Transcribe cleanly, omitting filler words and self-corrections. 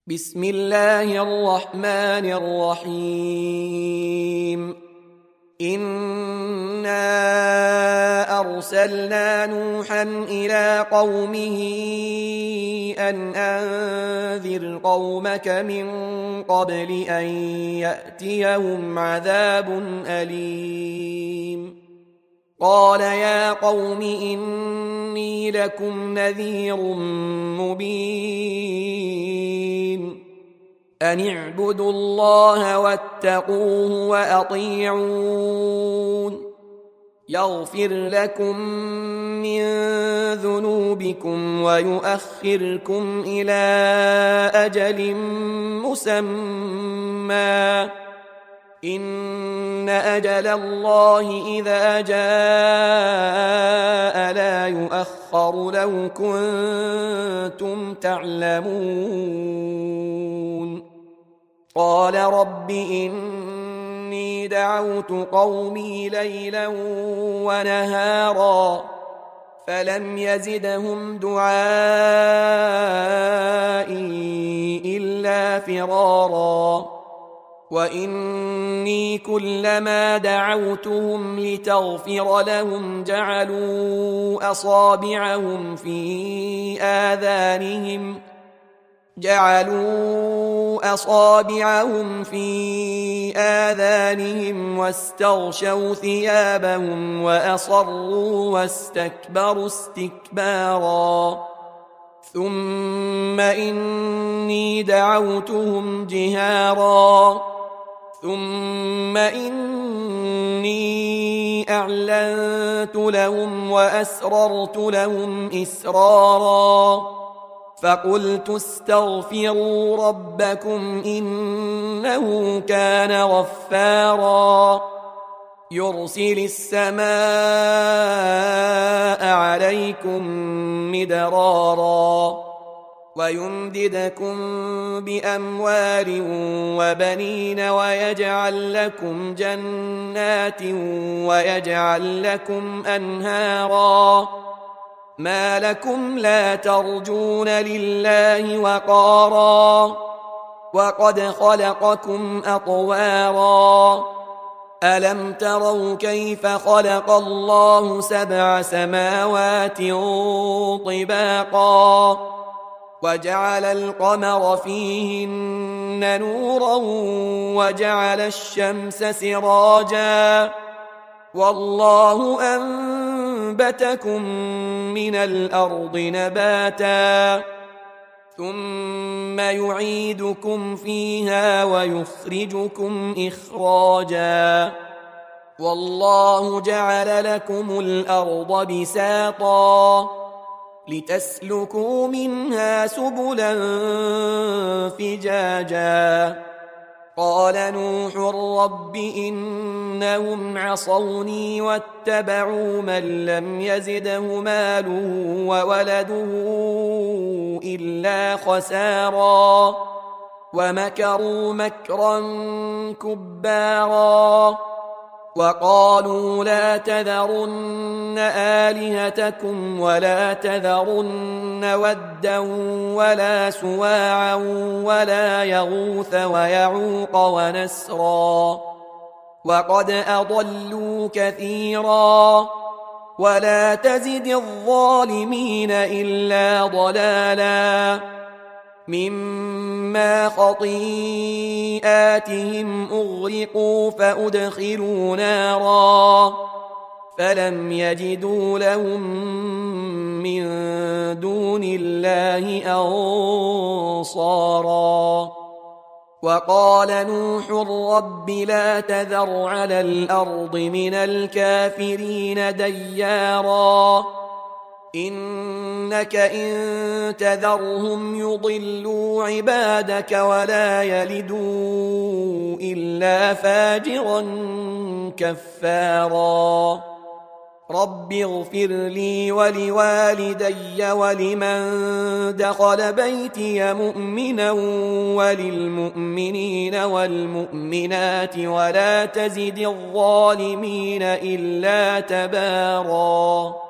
بسم الله الرحمن الرحيم إنا أرسلنا نوحا إلى قومه أن أنذر قومك من قبل أن يأتيهم عذاب أليم قال يا قوم إني لكم نذير مبين أن اعبدوا الله واتقوه وأطيعون يغفر لكم من ذنوبكم ويؤخركم إلى أجل مسمى إن أجل الله إذا جاء لا يؤخر لو كنتم تعلمون قال رب إني دعوت قومي ليلا ونهارا فلم يزدهم دعائي إلا فرارا وإني كلما دعوتهم لتغفر لهم جعلوا أصابعهم في آذانهم واستغشوا ثيابهم وأصروا واستكبروا استكبارا ثم إني دعوتهم جهارا ثم إني أعلنت لهم وأسررت لهم إسرارا فقلت استغفروا ربكم إنه كان غفارا يرسل السماء عليكم مدرارا ويمددكم بأموال وبنين ويجعل لكم جنات ويجعل لكم أنهارا ما لكم لا ترجون لله وقارا وقد خلقكم أطوارا ألم تروا كيف خلق الله 7 سماوات طباقا وجعل القمر فيهن نورا وجعل الشمس سراجا والله أنبتكم من الأرض نباتا ثم يعيدكم فيها ويخرجكم إخراجا والله جعل لكم الأرض بساطا لتسلكوا منها سبلا فجاجا قال نوح رب إنهم عصوني واتبعوا من لم يزده ماله وولده إلا خسارا ومكروا مكرا كبارا وقالوا لا تذرن آلهتكم ولا تذرن ودا ولا سواعا ولا يغوث ويعوق ونسرا وقد أضلوا كثيرا ولا تزد الظالمين إلا ضلالا مما خطيئاتهم أغرقوا فأدخلوا نارا فلم يجدوا لهم من دون الله أنصارا وقال نوح رب لا تذر على الأرض من الكافرين ديارا إنك إن تذرهم يضلوا عبادك ولا يلدوا إلا فاجرا كفارا رب اغفر لي ولوالدي ولمن دخل بيتي مؤمنا وللمؤمنين والمؤمنات ولا تزد الظالمين إلا تباراً